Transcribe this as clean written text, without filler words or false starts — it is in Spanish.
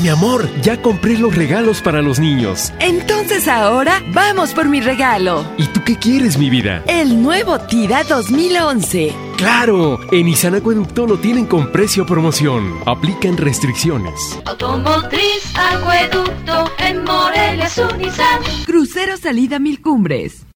Mi amor, ya compré los regalos para los niños. Entonces ahora vamos por mi regalo. ¿Y tú qué quieres, mi vida? El nuevo Tida 2011. ¡Claro! En Nissan Acueducto lo tienen con precio promoción. Aplican restricciones. Automotriz Acueducto, en Morelia su Nissan. Crucero Salida Mil Cumbres.